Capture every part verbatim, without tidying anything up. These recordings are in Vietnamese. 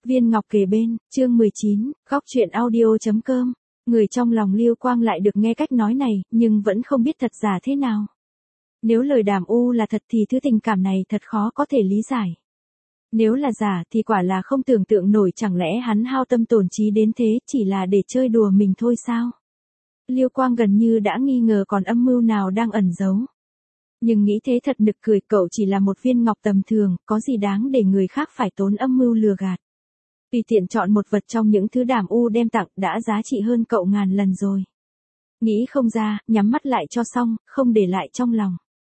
Viên ngọc kề bên, chương mười chín, góc truyện audio.com. Người trong lòng Liêu Quang lại được nghe cách nói này, nhưng vẫn không biết thật giả thế nào. Nếu lời Đàm U là thật thì thứ tình cảm này thật khó có thể lý giải. Nếu là giả thì quả là không tưởng tượng nổi, chẳng lẽ hắn hao tâm tổn trí đến thế chỉ là để chơi đùa mình thôi sao? Liêu Quang gần như đã nghi ngờ còn âm mưu nào đang ẩn giấu. Nhưng nghĩ thế thật nực cười, cậu chỉ là một viên ngọc tầm thường, có gì đáng để người khác phải tốn âm mưu lừa gạt. Tùy tiện chọn một vật trong những thứ Đàm U đem tặng đã giá trị hơn cậu ngàn lần rồi. Nghĩ không ra, nhắm mắt lại cho xong, không để lại trong lòng.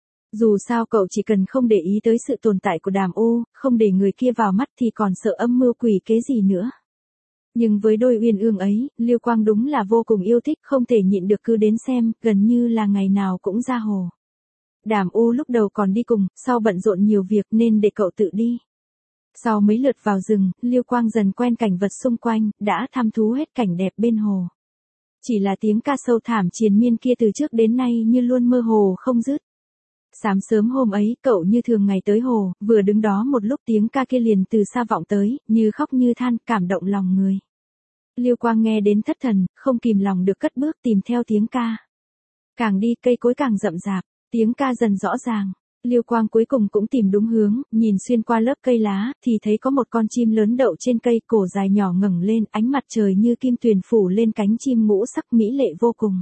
Dù sao cậu chỉ cần không để ý tới sự tồn tại của Đàm U, không để người kia vào mắt thì còn sợ âm mưu quỷ kế gì nữa. Nhưng với đôi uyên ương ấy, Liêu Quang đúng là vô cùng yêu thích, không thể nhịn được cứ đến xem, gần như là ngày nào cũng ra hồ. Đàm U lúc đầu còn đi cùng, sau bận rộn nhiều việc nên để cậu tự đi. Sau mấy lượt vào rừng, Liêu Quang dần quen cảnh vật xung quanh, đã thăm thú hết cảnh đẹp bên hồ. Chỉ là tiếng ca sâu thảm triền miên kia từ trước đến nay như luôn mơ hồ không dứt. Sáng sớm hôm ấy, cậu như thường ngày tới hồ, vừa đứng đó một lúc tiếng ca kia liền từ xa vọng tới, như khóc như than, cảm động lòng người. Liêu Quang nghe đến thất thần, không kìm lòng được cất bước tìm theo tiếng ca. Càng đi cây cối càng rậm rạp, tiếng ca dần rõ ràng. Liêu Quang cuối cùng cũng tìm đúng hướng, nhìn xuyên qua lớp cây lá, thì thấy có một con chim lớn đậu trên cây, cổ dài nhỏ ngẩng lên, ánh mặt trời như kim tuyền phủ lên cánh chim ngũ sắc mỹ lệ vô cùng.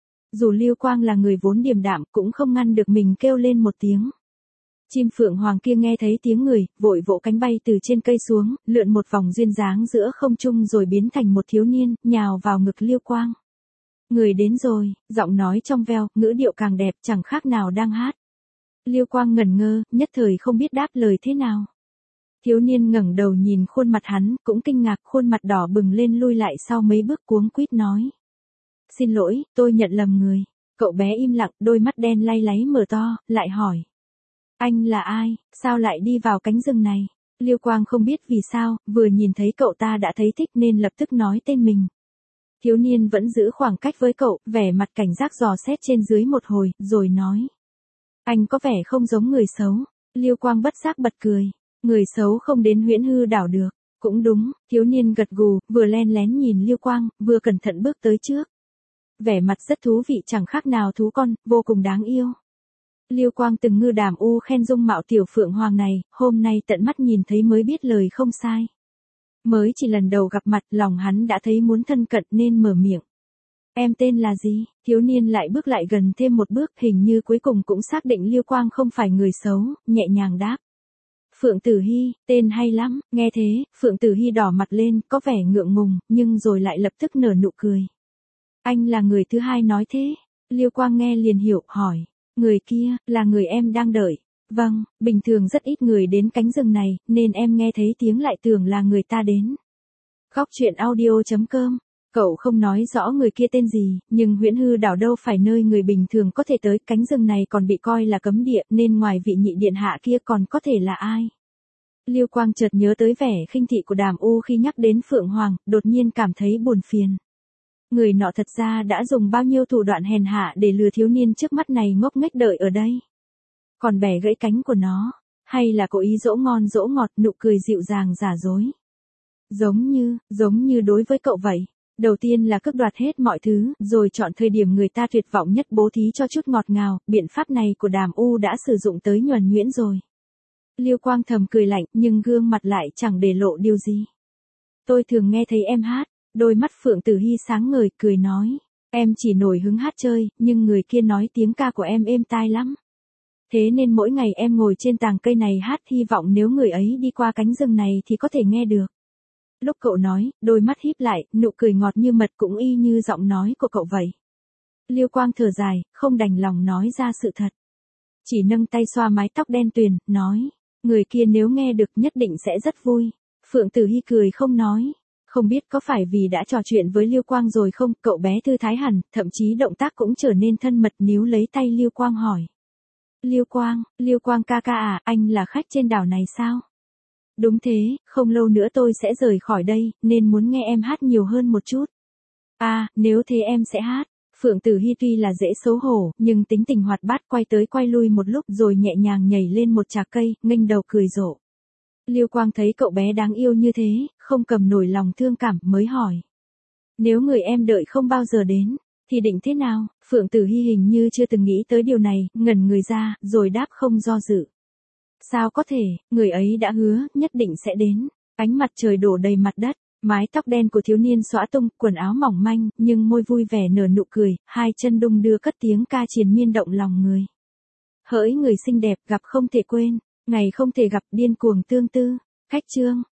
Dù Liêu Quang là người vốn điềm đạm, cũng không ngăn được mình kêu lên một tiếng. Chim phượng hoàng kia nghe thấy tiếng người, vội vỗ cánh bay từ trên cây xuống, lượn một vòng duyên dáng giữa không trung rồi biến thành một thiếu niên, nhào vào ngực Liêu Quang. Người đến rồi, giọng nói trong veo, ngữ điệu càng đẹp, chẳng khác nào đang hát. Liêu Quang ngẩn ngơ, nhất thời không biết đáp lời thế nào. Thiếu niên ngẩng đầu nhìn khuôn mặt hắn, cũng kinh ngạc, khuôn mặt đỏ bừng lên lui lại sau mấy bước cuống quýt nói. Xin lỗi, tôi nhận lầm người. Cậu bé im lặng, đôi mắt đen lay láy mở to, lại hỏi. Anh là ai, sao lại đi vào cánh rừng này? Liêu Quang không biết vì sao, vừa nhìn thấy cậu ta đã thấy thích nên lập tức nói tên mình. Thiếu niên vẫn giữ khoảng cách với cậu, vẻ mặt cảnh giác dò xét trên dưới một hồi, rồi nói. Anh có vẻ không giống người xấu. Liêu Quang bất giác bật cười. Người xấu không đến Huyễn Hư đảo được. Cũng đúng, thiếu niên gật gù, vừa len lén nhìn Liêu Quang, vừa cẩn thận bước tới trước. Vẻ mặt rất thú vị, chẳng khác nào thú con, vô cùng đáng yêu. Liêu Quang từng ngư Đàm U khen dung mạo tiểu phượng hoàng này, hôm nay tận mắt nhìn thấy mới biết lời không sai. Mới chỉ lần đầu gặp mặt, lòng hắn đã thấy muốn thân cận nên mở miệng. Em tên là gì? Thiếu niên lại bước lại gần thêm một bước, hình như cuối cùng cũng xác định Liêu Quang không phải người xấu, nhẹ nhàng đáp. Phượng Tử Hy, tên hay lắm. Nghe thế, Phượng Tử Hy đỏ mặt lên, có vẻ ngượng ngùng, nhưng rồi lại lập tức nở nụ cười. Anh là người thứ hai nói thế. Liêu Quang nghe liền hiểu, hỏi. Người kia, là người em đang đợi. Vâng, bình thường rất ít người đến cánh rừng này, nên em nghe thấy tiếng lại tưởng là người ta đến. Góc truyện audio.com. Cậu không nói rõ người kia tên gì, nhưng Huyễn Hư đảo đâu phải nơi người bình thường có thể tới, cánh rừng này còn bị coi là cấm địa, nên ngoài vị nhị điện hạ kia còn có thể là ai? Liêu Quang chợt nhớ tới vẻ khinh thị của Đàm U khi nhắc đến Phượng Hoàng, đột nhiên cảm thấy buồn phiền. Người nọ thật ra đã dùng bao nhiêu thủ đoạn hèn hạ để lừa thiếu niên trước mắt này ngốc nghếch đợi ở đây. Còn bẻ gãy cánh của nó, hay là cố ý dỗ ngon dỗ ngọt, nụ cười dịu dàng giả dối. Giống như, giống như đối với cậu vậy. Đầu tiên là cướp đoạt hết mọi thứ, rồi chọn thời điểm người ta tuyệt vọng nhất bố thí cho chút ngọt ngào, biện pháp này của Đàm U đã sử dụng tới nhuần nhuyễn rồi. Liêu Quang thầm cười lạnh, nhưng gương mặt lại chẳng để lộ điều gì. Tôi thường nghe thấy em hát, đôi mắt Phượng Tử Hy sáng ngời, cười nói. Em chỉ nổi hứng hát chơi, nhưng người kia nói tiếng ca của em êm tai lắm. Thế nên mỗi ngày em ngồi trên tàng cây này hát, hy vọng nếu người ấy đi qua cánh rừng này thì có thể nghe được. Lúc cậu nói, đôi mắt híp lại, nụ cười ngọt như mật cũng y như giọng nói của cậu vậy. Liêu Quang thở dài, không đành lòng nói ra sự thật. Chỉ nâng tay xoa mái tóc đen tuyền, nói, người kia nếu nghe được nhất định sẽ rất vui. Phượng Tử Hy cười không nói. Không biết có phải vì đã trò chuyện với Liêu Quang rồi không, cậu bé thư thái hẳn, thậm chí động tác cũng trở nên thân mật, níu lấy tay Liêu Quang hỏi. Liêu Quang, Liêu Quang ca ca à, anh là khách trên đảo này sao? Đúng thế, không lâu nữa tôi sẽ rời khỏi đây, nên muốn nghe em hát nhiều hơn một chút. À, nếu thế em sẽ hát. Phượng Tử Hy tuy là dễ xấu hổ, nhưng tính tình hoạt bát, quay tới quay lui một lúc rồi nhẹ nhàng nhảy lên một chạc cây, nghênh đầu cười rộ. Lưu Quang thấy cậu bé đáng yêu như thế, không cầm nổi lòng thương cảm mới hỏi. Nếu người em đợi không bao giờ đến, thì định thế nào? Phượng Tử Hy hình như chưa từng nghĩ tới điều này, ngẩn người ra, rồi đáp không do dự. Sao có thể, người ấy đã hứa, nhất định sẽ đến. Ánh mặt trời đổ đầy mặt đất, mái tóc đen của thiếu niên xõa tung, quần áo mỏng manh, nhưng môi vui vẻ nở nụ cười, hai chân đung đưa cất tiếng ca triền miên động lòng người. Hỡi người xinh đẹp, gặp không thể quên, ngày không thể gặp, điên cuồng tương tư. Khách chương.